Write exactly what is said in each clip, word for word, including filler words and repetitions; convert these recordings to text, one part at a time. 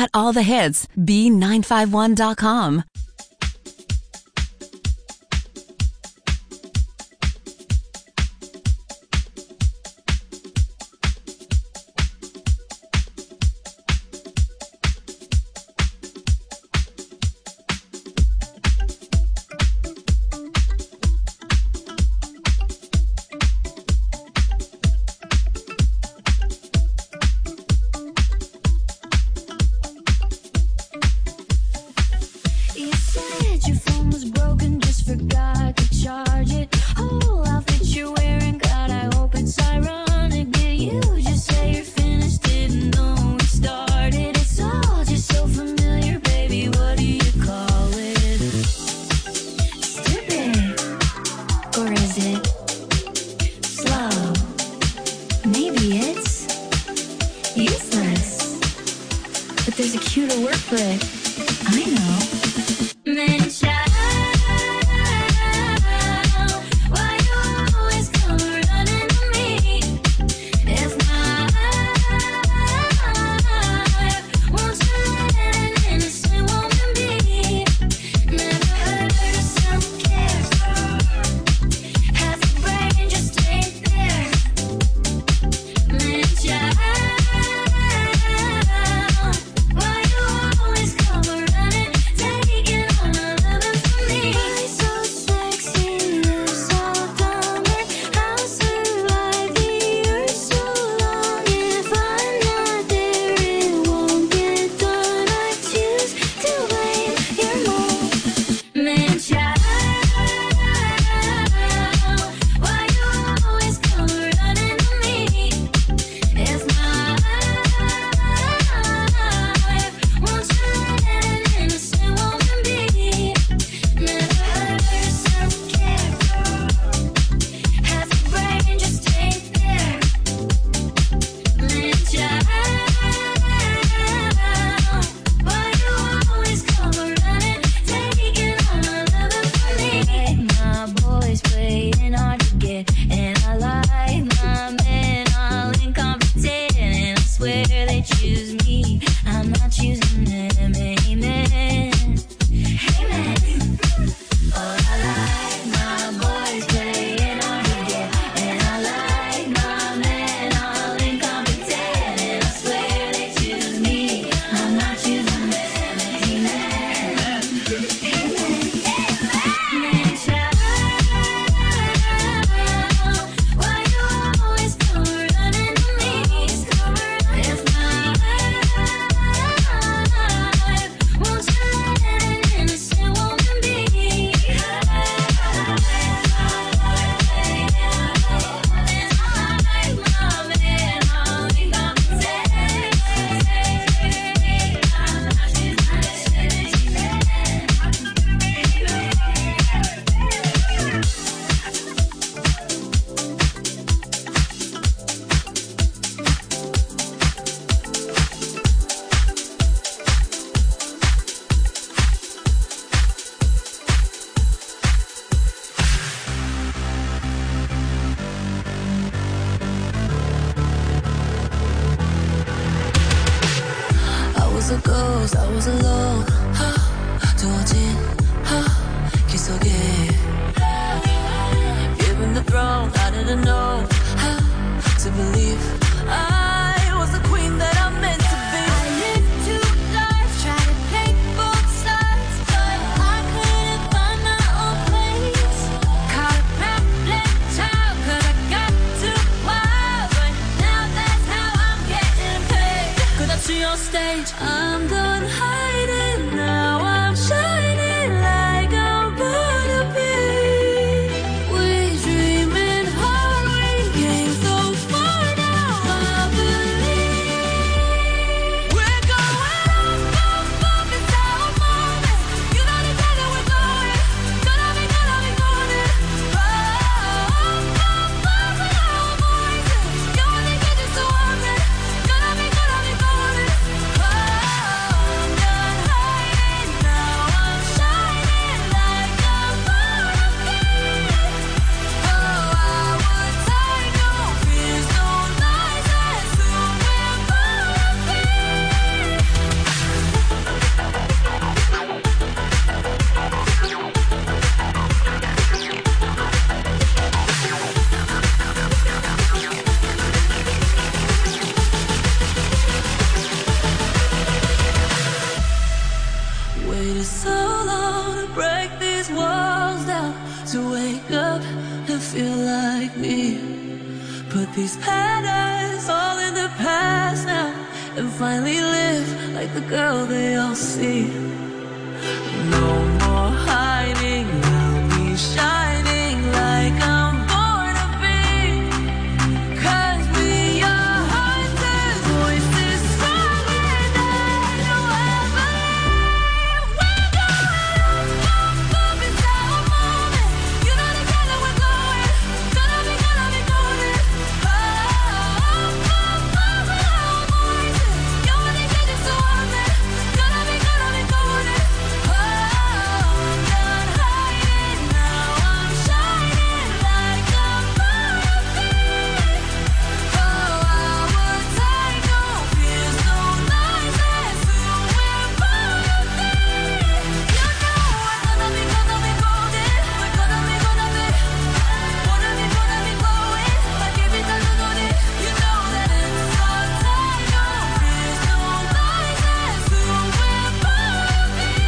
at all the hits, B nine five one dot com. Put these patterns all in the past now, and finally live like the girl they all see. No more hiding, I'll be shining like I'm born to be. 'Cause we are hunters, voices strong and I know I believe. We're going up, up, up, it's our moment. You know the color we're going. Gonna be, gonna be golden. Oh, up, up, up, with our voices. You wanna get it so on me. Gonna be, gonna be golden. Oh, I'm done hiding now. I'm shining like I'm born to be. Oh, our time, no fears, no lies, that's who we're born to be. You know we're gonna be, gonna be golden. We're gonna be, gonna be, wanna be, wanna be glowing. Like every time you know it, you know that it's our time, no fears, no lies, that's who we're born to be.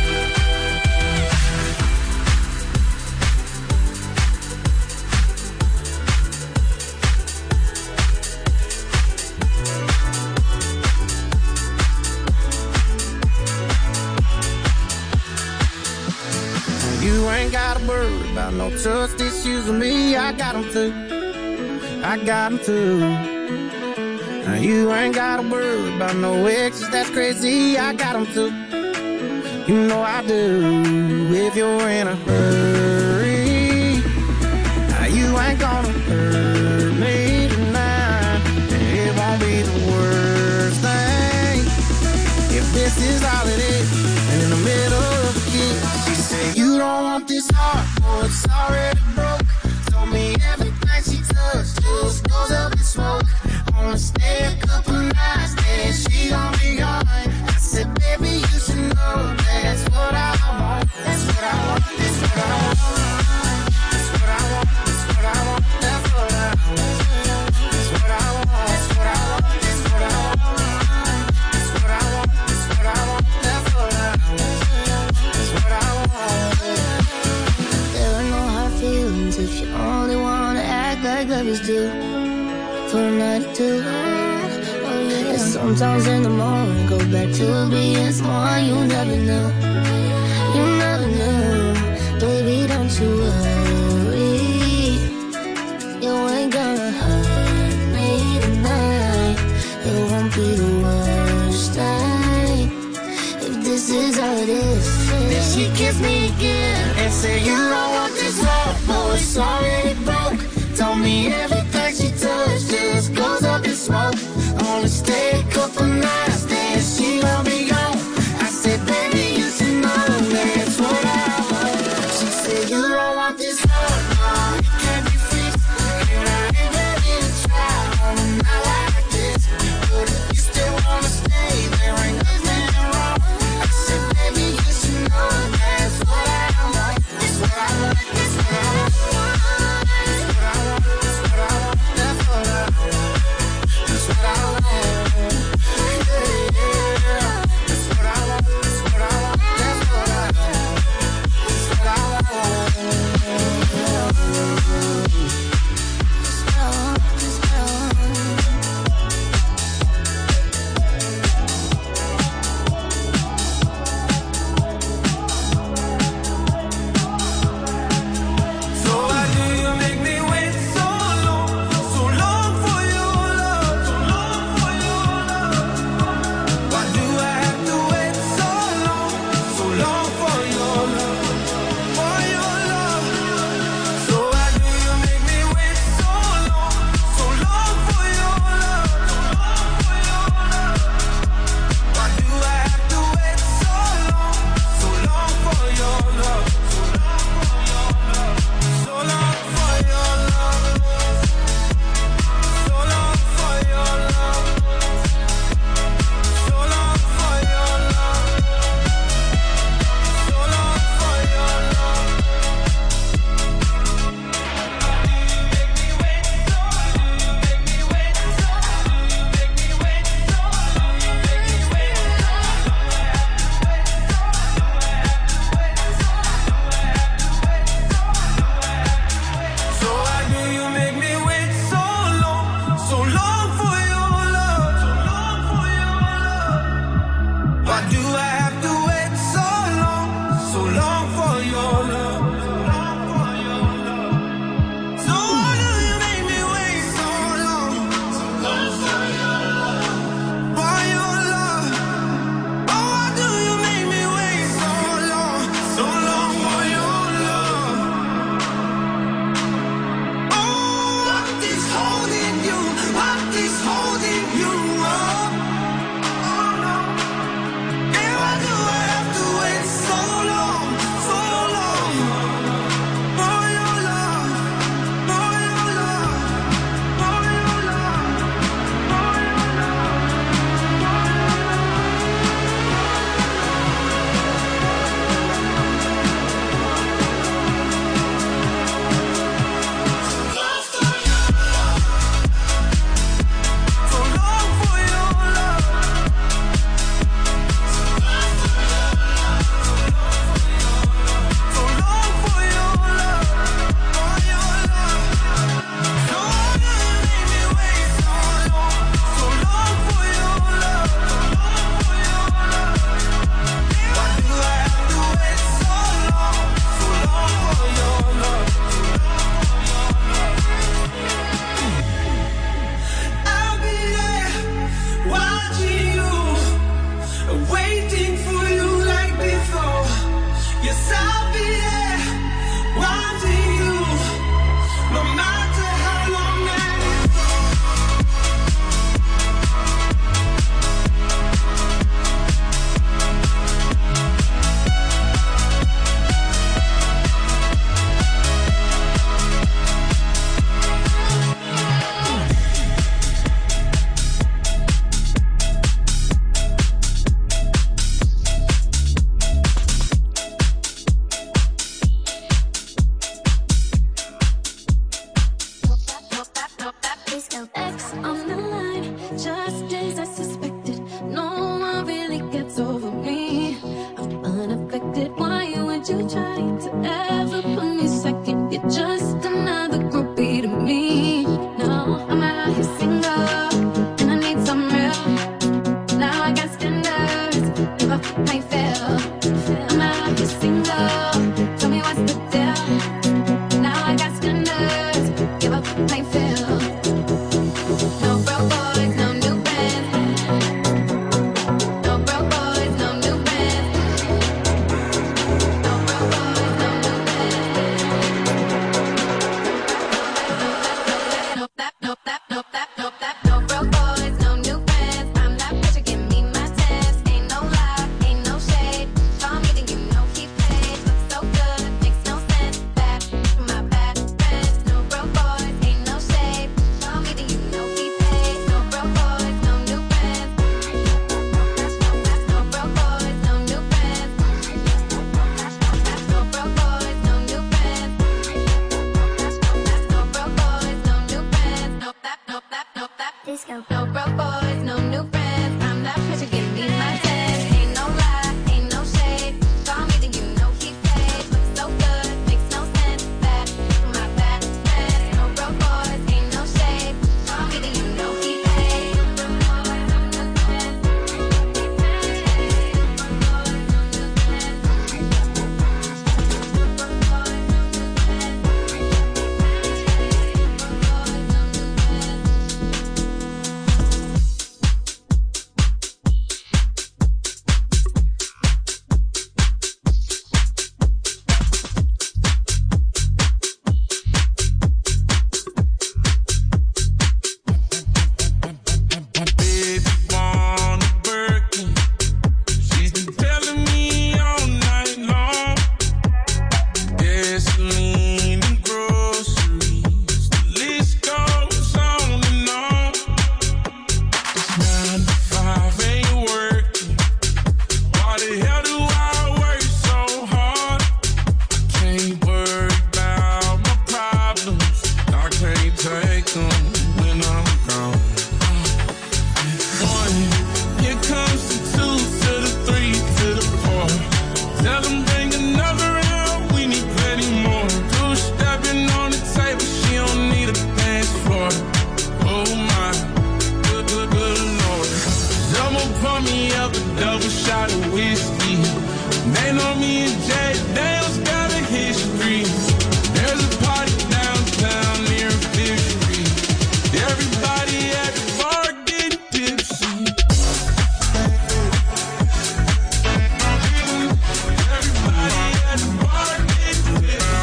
You ain't gotta worry about no trust issues with me. I got them too. I got them too. Now you ain't gotta worry about no exes, that's crazy. I got them too. You know I do. If you're in a hurry, now you ain't gonna hurt me tonight. It won't be the worst thing if this is all it is. And in the middle of the kiss, she said, you don't want this heart, oh, it's already broke. Told me everything she touched just goes up in smoke. Only stay a couple nights, then she gon' be gone. I said, baby, you should know that's what I want. That's what I want, that's what I want. That's what I want, that's what I want. That's what I want. That's what I want, that's what I want. That's what I want. That's what I want, that's what I want. That's what I want. That's what I want. There are no hard feelings if you only wanna act like lovers do. For a night or two, oh yeah. And sometimes in the morning, go back to being someone you never knew. You never knew, baby, don't you worry. You ain't gonna hurt me tonight. It won't be the worst thing if this is all it is. Then she kissed me again and said, you don't want this love, oh, it's already broke. Told me everything she touched just goes up in smoke. Only stay a couple nights, then she gon' be gone. I said, baby, you should know that's what I want. She said, you don't want this love, no, it can't be fixed. And I ain't ready to try on a night like this. But if you still wanna stay, there ain't nothing wrong. I said, baby, you should know that's what I want. That's what I want, that's what I want. That's what I want. That's what I want. That's what I want. Boys, no new friends. I'm not pressure, give me my chance. Ain't no lie, ain't no shade. of whiskey. They know me and Jay Daniels got a history. There's a party downtown near Fifth Street. Everybody at the bar getting tipsy. Everybody at the bar getting tipsy.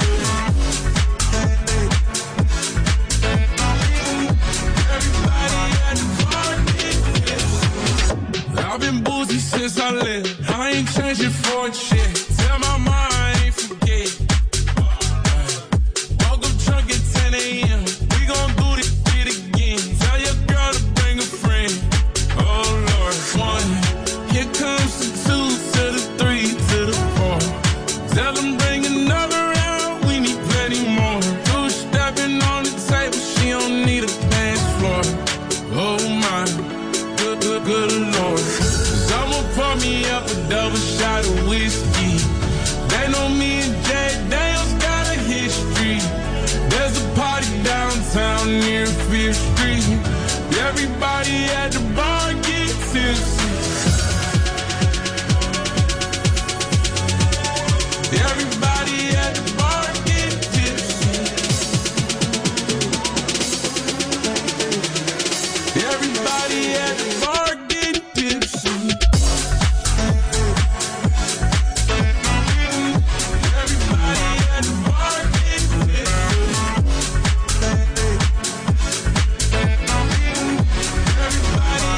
Everybody at the bar getting tipsy. I've been boozy since I left. I ain't changing for a check. Tell my mom I ain't forget. Woke up drunk at ten a.m. We gon' do this shit again. Tell your girl to bring a friend. Oh Lord, one. Here comes the two to the three to the four. Tell them bring another round. We need plenty more. Two stepping on the table. She don't need a dance floor. Oh my, good, good, good Lord. Someone pour me up a double shot of whiskey. They know me and Jay Daniels got a history. There's a party downtown near Fifth Street. Everybody at the bar get tipsy. Everybody at the bar get tipsy. Everybody at the bar get tipsy. Everybody at the bar get tipsy. Everybody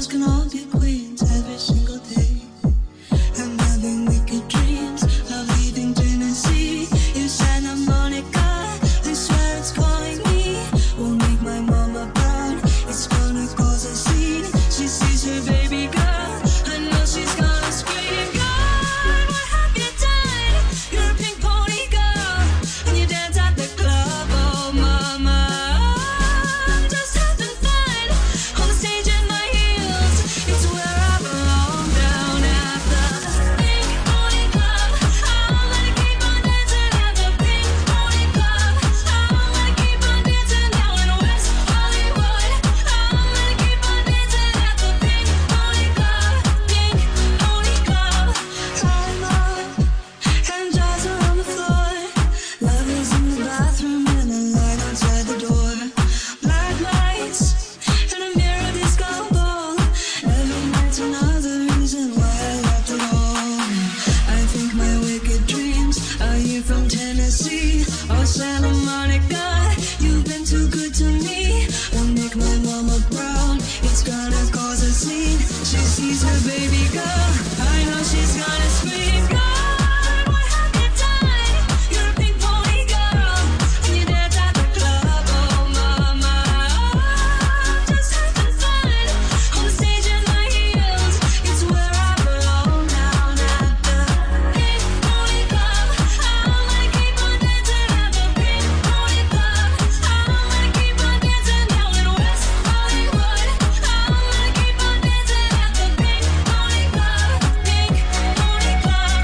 can all be queens every single day. I'm having wicked dreams of leaving Tennessee. You Santa Monica, I swear it's calling me. Will make my mama proud. It's gonna cause a scene. She sees her baby girl. I know she's gonna scream. God, what have you done? You're a pink pony girl, and you dance at the club. Oh, mama, I'm just having fun on the stage in my heels. It's where I belong, down at the Pink Pony Club. I wanna keep on dancing at the Pink Pony Club. I wanna keep on dancing down in West Hollywood. I wanna keep on dancing at the Pink Pony Club. Pink Pony Club. I'm up and jaws are on the floor. Love is in the bathroom and a light outside the door. Black lights and a mirror disco ball. Every night's another reason why I left it all. I think my wicked dreams are you from Tennessee or Santa Monica. You've been too good to me. Won't make my mama proud. It's gonna cause a scene. She sees her baby girl. I know she's gonna scream. God, what have you done? You're a pink pony girl, and you dance at the club. Oh, mama, I'm just having fun on the stage in my heels. It's where I belong, down at the Pink Pony Club. I wanna keep on dancing at the Pink Pony Club. I wanna keep on dancing down in West Hollywood. I wanna keep on dancing at the Pink Pony Club. Pink Pony Club.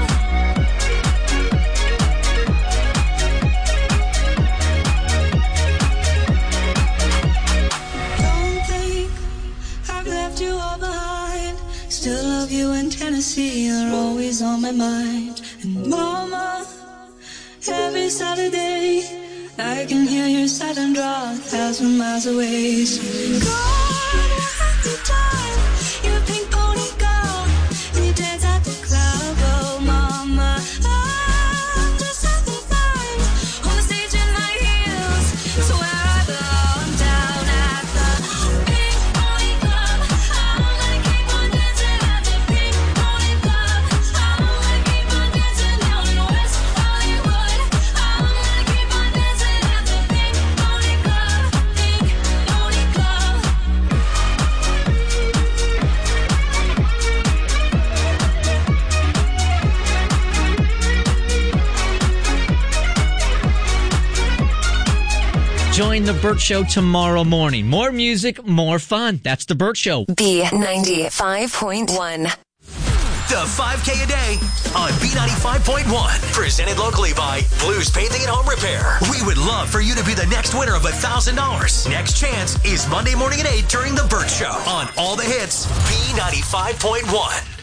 Don't think I've left you all behind. Still love you in Tennessee. You're always on my mind. And mama, every Saturday I can hear your silent draw a thousand miles away. So God, what have you done? You're a pink pony girl, and you dance at the club. Oh, mama, I'm just having fun on the stage in my heels. It's where I belong, down at the Pink Pony Club. I wanna keep on dancing at the Pink Pony Club. I wanna keep on dancing down in West Hollywood. I wanna keep on dancing at the Pink Pony Club. Pink Pony Club. Join The Burt Show tomorrow morning. More music, more fun. That's The Burt Show. B ninety-five point one. The five K a day on B ninety-five point one. Presented locally by Blues Painting and Home Repair. We would love for you to be the next winner of one thousand dollars. Next chance is Monday morning at eight during The Burt Show on All the Hits, B ninety-five point one.